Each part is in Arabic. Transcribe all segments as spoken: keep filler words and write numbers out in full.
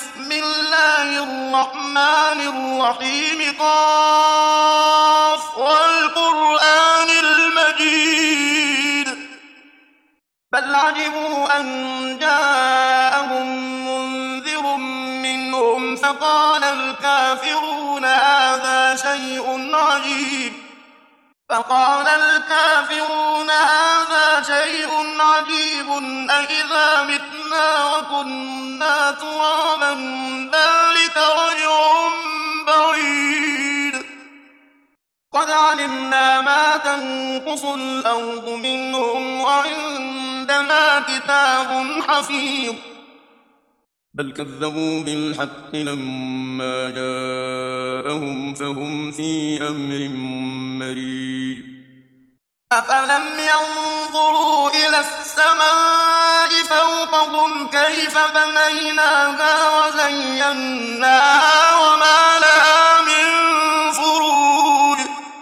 بسم الله الرحمن الرحيم قاف والقرآن المجيد بل عجبوا أن جاءهم منذر منهم فقال الكافرون هذا شيء عجيب فقال الكافرون هذا شيء عجيب أإذا متنا وكنا ترابا ذلك رجع بعيد قد علمنا ما تنقص الأرض منهم وعندنا كتاب حفيظ بل كذبوا بالحق لما جاءهم فهم في أمر مريج أفلم ينظروا إلى السماء فوقهم كيف بنيناها وزيناها وما لها من فروج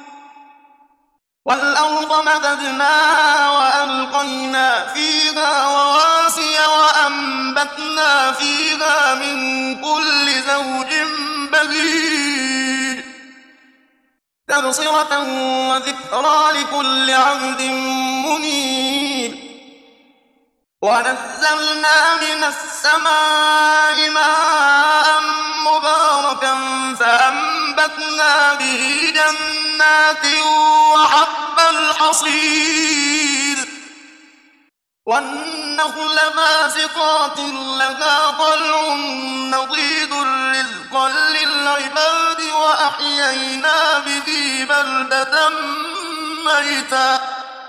والأرض مددناها وألقينا فيها رواسي وأنبتنا فيها من كل زوج بهيج تبصرة وذكرى لكل عبد منيب ونزلنا من السماء ماء مباركا فأنبتنا به جنات وحب الحصيد والنخل باسقات لها طلع نضيد رزقا للعباد وأحيينا به بلدة ميتا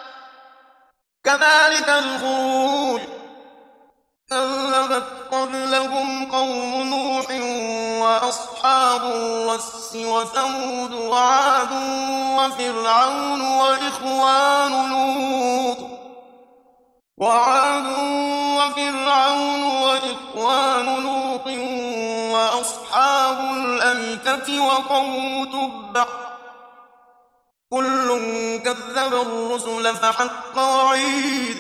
كذلك الخروج كذبت قبلهم قوم نوح وأصحاب الرس وثمود وعاد وفرعون وإخوان لوط وعاد وفرعون وإخوان لوط وأصحاب الأيكة وقوم تبع كل كذب الرسل فحق وعيد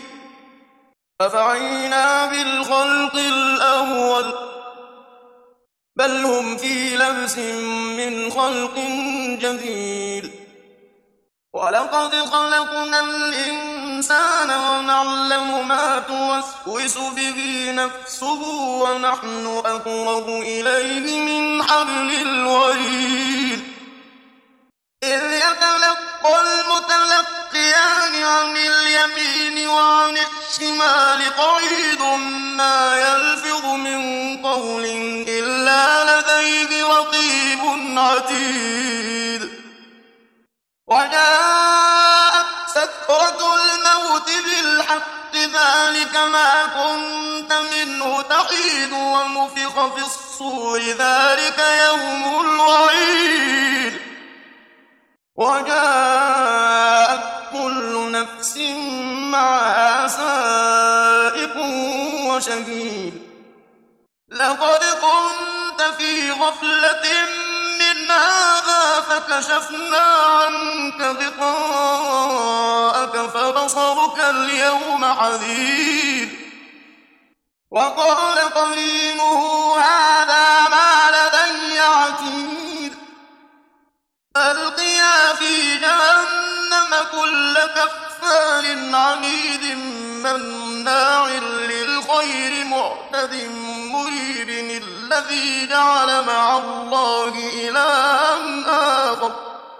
أفعينا بالخلق الأول بل هم في لبس من خلق جديد ولقد خلقنا الإنسان ونعلم ما توسوس به نفسه ونحن أقرب إليه من حبل الوريد إذ يتلقى المتلقيان عن اليمين وعن الشمال قعيد ما يلفظ من قول إلا لديه رقيب عتيد وجاءت سكرة الموت بالحق ذلك ما كنت منه تحيد ونفخ في الصور ذلك يوم الوعيد وجاءت كل نفس معها سائق وشهيد لقد كنت في غفلة من هذا فكشفنا عنك غطاءك فبصرك اليوم حديد وقال قرينه هذا ما لدي عتيد ألقيا في جهنم كل كفار عنيد مناع للخير معتد مريب الذي جعل مع الله إلها آخر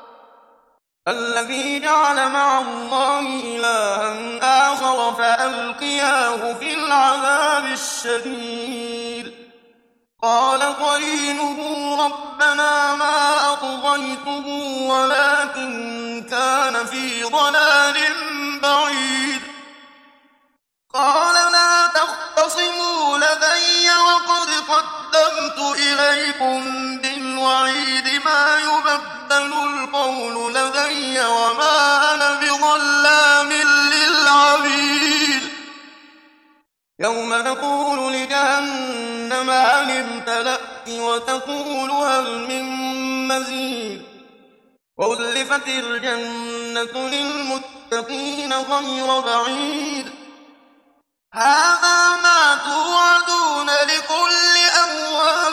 الذي جعل مع الله إلها آخر فألقياه في العذاب الشديد قال قرينه ربنا ما أطغيته ولكن كان في ضلال بعيد قال لا تختصموا لدي وقد قدمت إليكم بالوعيد ما يبدل القول لدي وما أنا بظلام للعبيد يوم نقول لجهنم هل امتلأت وتقول هل من مزيد وأزلفت الجنة للمتقين غير بعيد هذا ما توعدون لكل أواب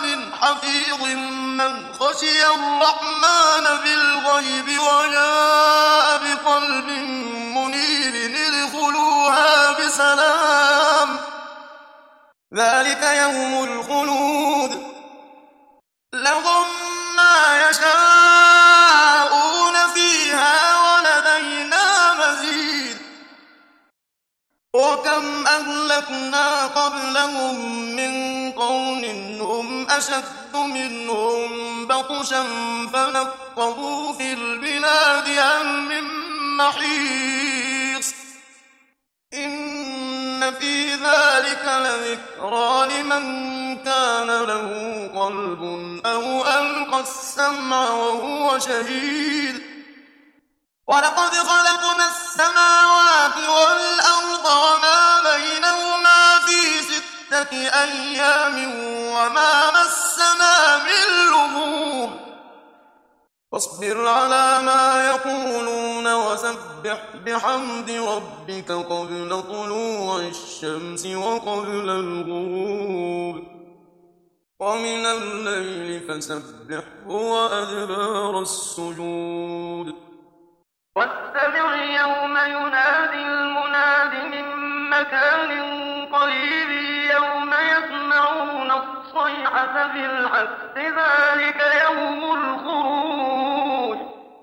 حفيظ من خشي الرحمن بالغيب وجاء بقلب منيب ادخلوها بسلام ذلك يوم الخلود لهم ما يشاءون فيها ولدينا مزيد وكم أهلكنا قبلهم من قرن هم أشد منهم بطشا فنقبوا في البلاد هل من محيص إن في ذلك لذكرى لمن كان له قلب أو ألقى السمع وهو شهيد ولقد خلقنا السماوات والأرض وما بينهما في ستة أيام وما مسنا من لغوب فاصبر على ما يقولون وسبح بحمد ربك قبل طلوع الشمس وقبل الغروب ومن الليل فسبحه وأدبار السجود واستمع يوم ينادي المناد من مكان قريب يوم يسمعون الصيحة بالحق ذلك يوم الخروج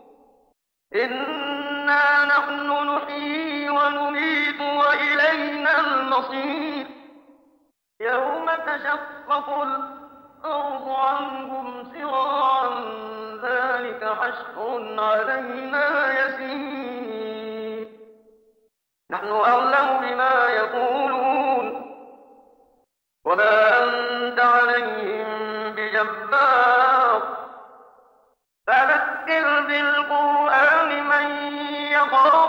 إنا نحن نحيي ونميت وإلينا المصير يوم تشقق الأرض عنهم سراعا ذلك حشر علينا يسير نحن أعلم بما يقولون وما أنت عليهم بجبار فذكر بالقرآن من يخاف